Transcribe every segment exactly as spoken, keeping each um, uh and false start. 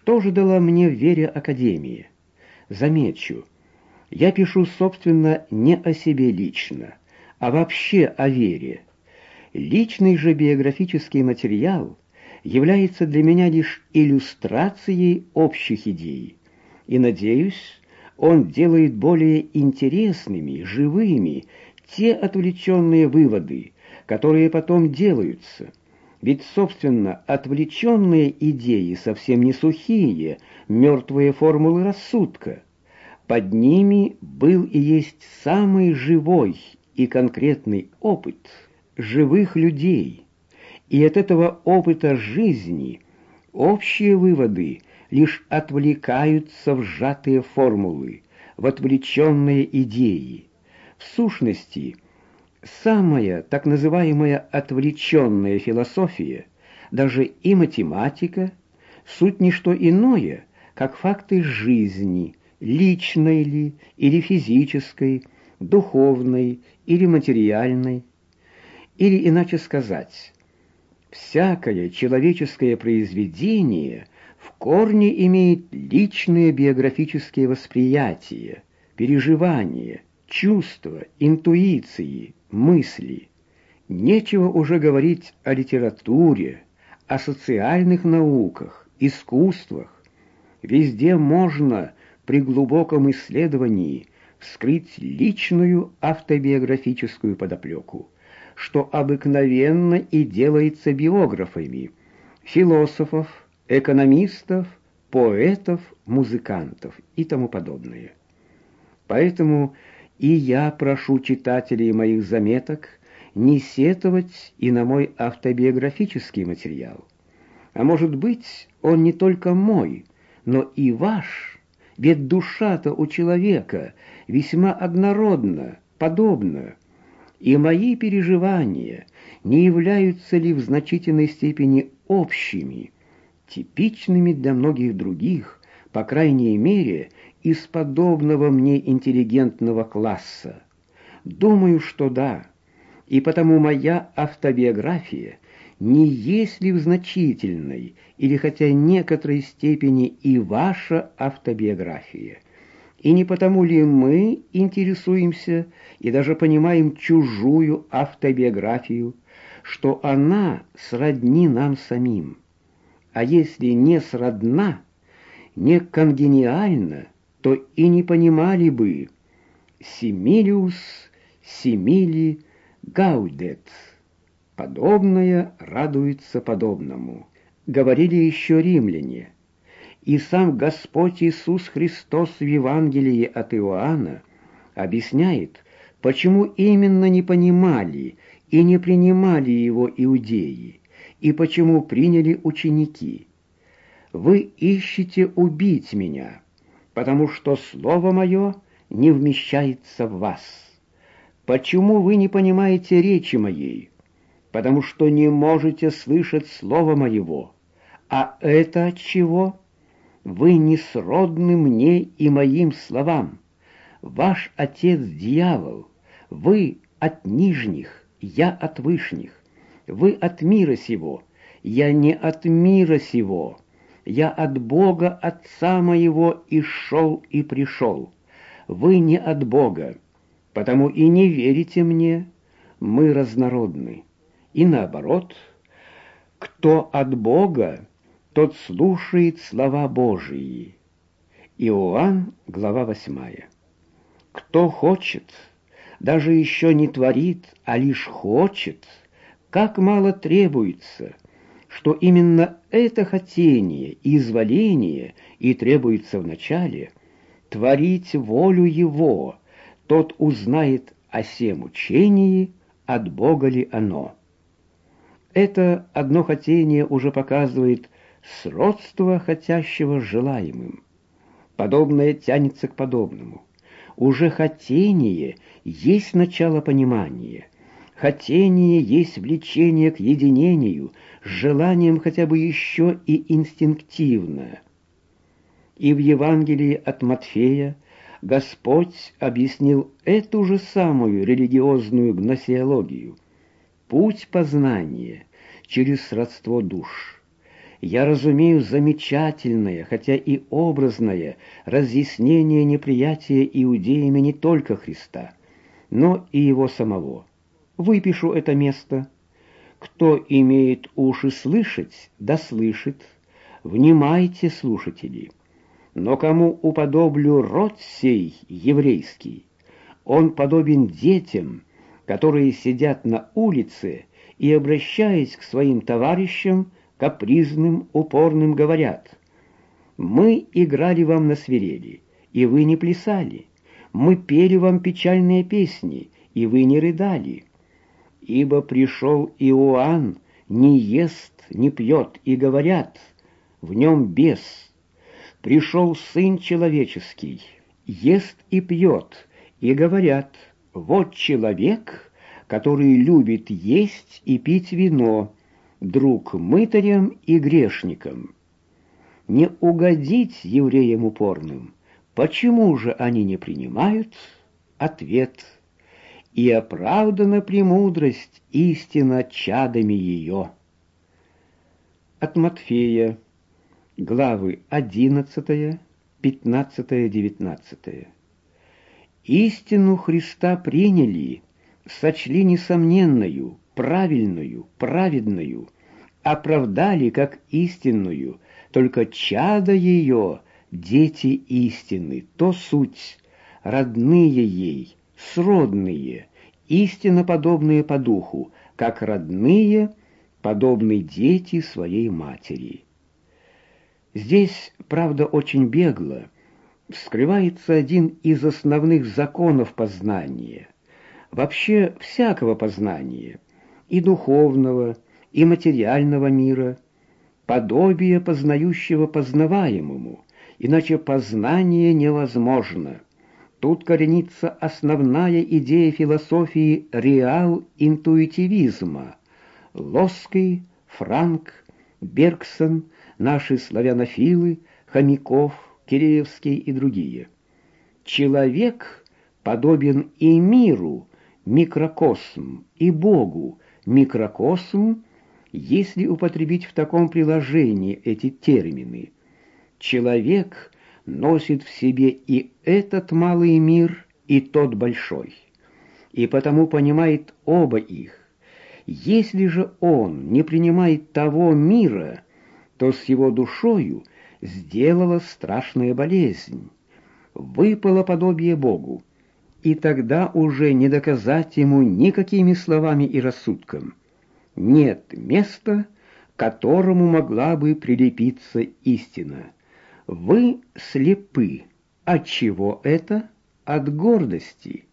Что же дала мне в вере Академия? Замечу, я пишу, собственно, не о себе лично, а вообще о вере. Личный же биографический материал является для меня лишь иллюстрацией общих идей, и, надеюсь, он делает более интересными, живыми те отвлеченные выводы, которые потом делаются. Ведь, собственно, отвлеченные идеи совсем не сухие, мертвые формулы рассудка. Под ними был и есть самый живой и конкретный опыт живых людей. И от этого опыта жизни общие выводы лишь отвлекаются в сжатые формулы, в отвлеченные идеи. В сущности, самая так называемая отвлеченная философия, даже и математика, суть не что иное, как факты жизни, личной ли или физической, духовной или материальной. Или иначе сказать, всякое человеческое произведение в корне имеет личные биографические восприятия, переживания, чувства, интуиции, мысли. Нечего уже говорить о литературе, о социальных науках, искусствах. Везде можно при глубоком исследовании вскрыть личную автобиографическую подоплеку, что обыкновенно и делается биографами философов, экономистов, поэтов, музыкантов и тому подобное. Поэтому и я прошу читателей моих заметок не сетовать и на мой автобиографический материал. А может быть, он не только мой, но и ваш, ведь душа-то у человека весьма однородна, подобна. И мои переживания не являются ли в значительной степени общими, типичными для многих других, по крайней мере, из подобного мне интеллигентного класса? Думаю, что да, и потому моя автобиография не есть ли в значительной или хотя некоторой степени и ваша автобиография. И не потому ли мы интересуемся и даже понимаем чужую автобиографию, что она сродни нам самим? А если не сродна, не конгениальна, то и не понимали бы «Симилиус симили гаудет». Подобное радуется подобному, говорили еще римляне. И сам Господь Иисус Христос в Евангелии от Иоанна объясняет, почему именно не понимали и не принимали его иудеи, и почему приняли ученики. «Вы ищете убить меня, потому что слово мое не вмещается в вас. Почему вы не понимаете речи моей? Потому что не можете слышать слова моего. А это от чего? Вы не сродны мне и моим словам. Ваш отец дьявол, вы от нижних, я от вышних. Вы от мира сего, я не от мира сего. Я от Бога Отца моего и шел и пришел. Вы не от Бога, потому и не верите мне. Мы разнородны. И наоборот, кто от Бога, тот слушает слова Божии. Иоанн, глава восьмая. Кто хочет, даже еще не творит, а лишь хочет, как мало требуется, что именно это хотение и изволение и требуется вначале, творить волю Его, тот узнает о сем учении, от Бога ли оно. Это одно хотение уже показывает сродство хотящего с желаемым. Подобное тянется к подобному. Уже хотение есть начало понимания. Хотение есть влечение к единению, с желанием хотя бы еще и инстинктивно. И в Евангелии от Матфея Господь объяснил эту же самую религиозную гносеологию. Путь познания через сродство душ. я разумею замечательное, хотя и образное, разъяснение неприятия иудеями не только Христа, но и его самого. Выпишу это место. Кто имеет уши слышать, да слышит. Внимайте, слушатели. Но кому уподоблю род сей еврейский, он подобен детям, которые сидят на улице и, обращаясь к своим товарищам, капризным, упорным, говорят: «Мы играли вам на свирели, и вы не плясали. Мы пели вам печальные песни, и вы не рыдали. Ибо пришел Иоанн, не ест, не пьет, и говорят: в нем бес. Пришел Сын Человеческий, ест и пьет, и говорят: вот человек, который любит есть и пить вино, друг мытарям и грешникам». Не угодить евреям упорным, почему же они не принимают? Ответ: и оправдана премудрость истина чадами ее. От Матфея, главы одиннадцатая, пятнадцатая, девятнадцатая. Истину Христа приняли, сочли несомненную, правильную, праведную, оправдали как истинную, только чадо ее, дети истины, то суть, родные ей, сродные, истинно подобные по духу, как родные, подобные дети своей матери. Здесь, правда, очень бегло вскрывается один из основных законов познания, вообще всякого познания, и духовного, и материального мира, подобие познающего познаваемому, иначе познание невозможно. Тут коренится основная идея философии реал-интуитивизма. Лоский, Франк, Бергсон, наши славянофилы, Хомяков, Киреевский и другие. Человек подобен и миру, микрокосм, и Богу, микрокосм, если употребить в таком приложении эти термины. Человек носит в себе и этот малый мир, и тот большой, и потому понимает оба их. Если же он не принимает того мира, то с его душою сделала страшная болезнь, выпало подобие Богу, и тогда уже не доказать ему никакими словами и рассудком. Нет места, к которому могла бы прилепиться истина. Вы слепы. От чего это? От гордости.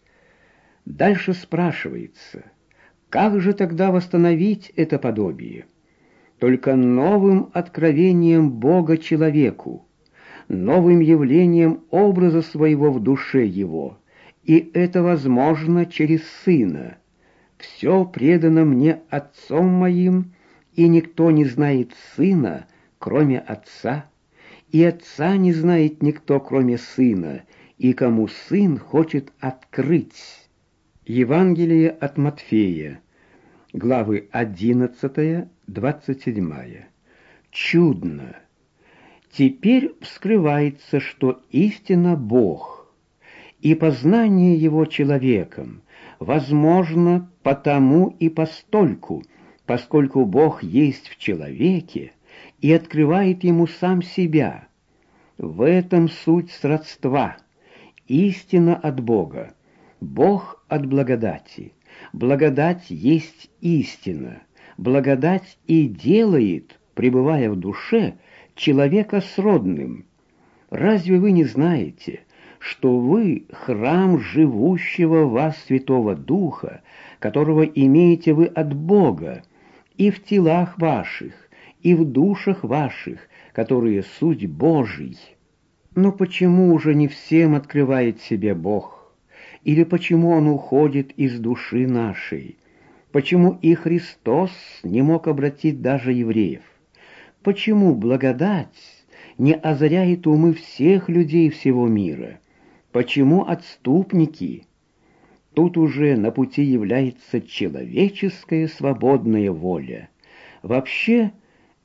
Дальше спрашивается, как же тогда восстановить это подобие? Только новым откровением Бога человеку, новым явлением образа своего в душе его, и это возможно через Сына. «Все предано мне Отцом моим, и никто не знает Сына, кроме Отца, и Отца не знает никто, кроме Сына, и кому Сын хочет открыть». Евангелие от Матфея, главы одиннадцатая, двадцать седьмая. Чудно! Теперь вскрывается, что истинно Бог, и познание Его человеком возможно потому и постольку, поскольку Бог есть в человеке и открывает ему сам себя. В этом суть сродства. Истина от Бога, Бог от благодати. Благодать есть истина. Благодать и делает, пребывая в душе, человека сродным. Разве вы не знаете, что вы храм живущего в вас Святого Духа, которого имеете вы от Бога, и в телах ваших, и в душах ваших, которые суть Божий? Но почему же не всем открывает себе Бог? Или почему Он уходит из души нашей? Почему и Христос не мог обратить даже евреев? Почему благодать не озаряет умы всех людей всего мира? Почему отступники? Тут уже на пути является человеческая свободная воля. Вообще,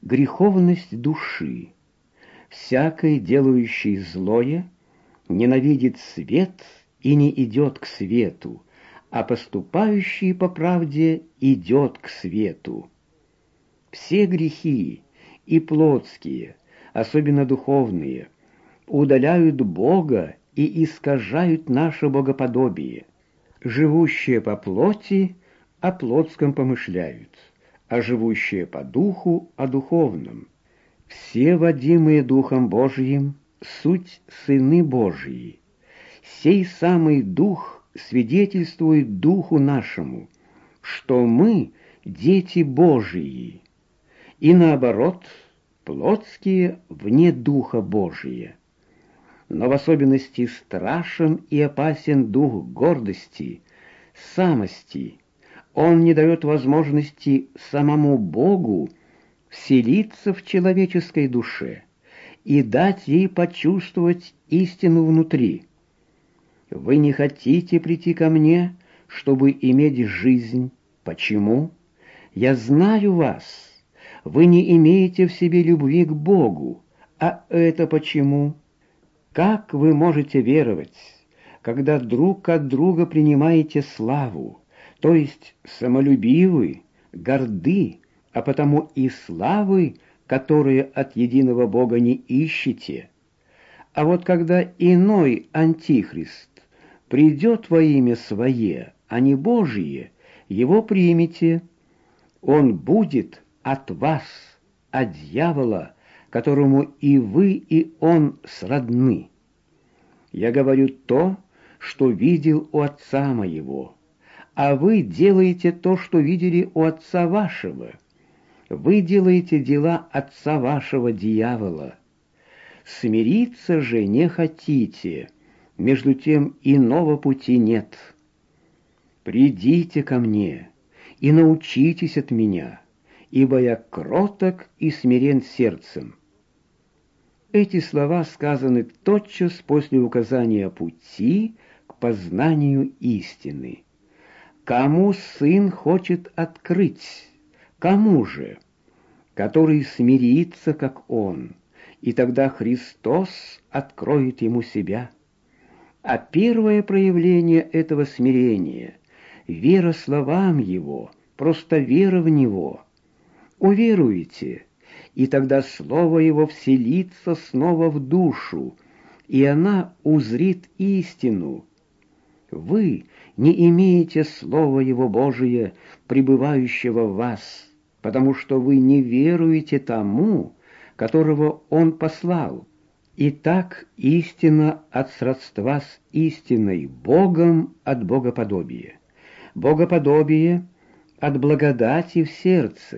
греховность души. Всякий, делающий злое, ненавидит свет и не идет к свету, а поступающий по правде идет к свету. Все грехи, и плотские, особенно духовные, удаляют Бога и искажают наше богоподобие. Живущие по плоти о плотском помышляют, а живущие по духу о духовном. Все водимые Духом Божиим суть сыны Божии. Сей самый Дух свидетельствует Духу нашему, что мы дети Божии, и наоборот, плотские вне Духа Божия. Но в особенности страшен и опасен дух гордости, самости. Он не дает возможности самому Богу вселиться в человеческой душе и дать ей почувствовать истину внутри. Вы не хотите прийти ко мне, чтобы иметь жизнь. Почему? Я знаю вас. Вы не имеете в себе любви к Богу. А это почему? Как вы можете веровать, когда друг от друга принимаете славу, то есть самолюбивы, горды, а потому и славы, которые от единого Бога не ищете? А вот когда иной антихрист придет во имя свое, а не Божие, его примите. Он будет от вас, от дьявола, которому и вы, и он сродны. Я говорю то, что видел у отца моего, а вы делаете то, что видели у отца вашего. Вы делаете дела отца вашего дьявола. Смириться же не хотите, между тем иного пути нет. Придите ко мне и научитесь от меня, ибо я кроток и смирен сердцем. Эти слова сказаны тотчас после указания пути к познанию истины. Кому Сын хочет открыть? Кому же? Который смирится, как Он, и тогда Христос откроет ему себя. А первое проявление этого смирения — вера словам Его, просто вера в Него. Уверуете, и тогда Слово Его вселится снова в душу, и она узрит истину. Вы не имеете Слова Его Божие, пребывающего в вас, потому что вы не веруете тому, которого Он послал. Итак, истина от сродства с истиной, Богом от богоподобия. Богоподобие от благодати в сердце,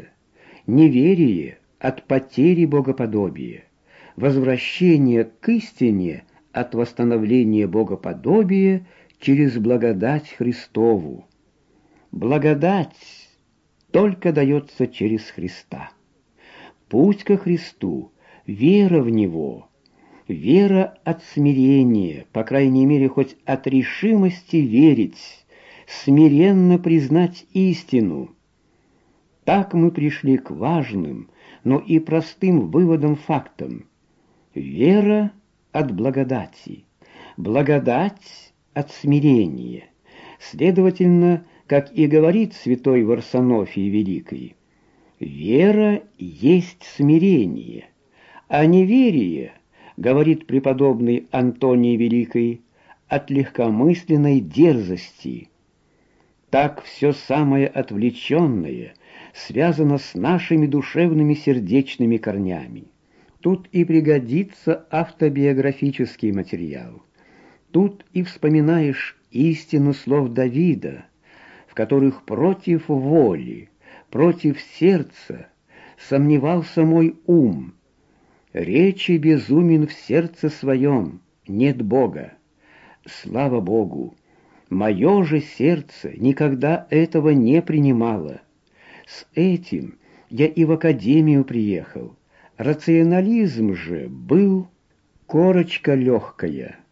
неверие от потери богоподобия, возвращение к истине от восстановления богоподобия через благодать Христову. Благодать только дается через Христа. Путь ко Христу, вера в Него, вера от смирения, по крайней мере, хоть от решимости верить, смиренно признать истину. Так мы пришли к важным, но и простым выводам-фактам. Вера от благодати, благодать от смирения. Следовательно, как и говорит святой Варсонофий Великий, вера есть смирение, а неверие, говорит преподобный Антоний Великий, от легкомысленной дерзости. Так все самое отвлеченное связано с нашими душевными сердечными корнями. Тут и пригодится автобиографический материал. Тут и вспоминаешь истину слов Давида, в которых против воли, против сердца сомневался мой ум. Речи безумен в сердце своем, нет Бога. Слава Богу! Мое же сердце никогда этого не принимало. С этим я и в академию приехал. Рационализм же был корочка легкая.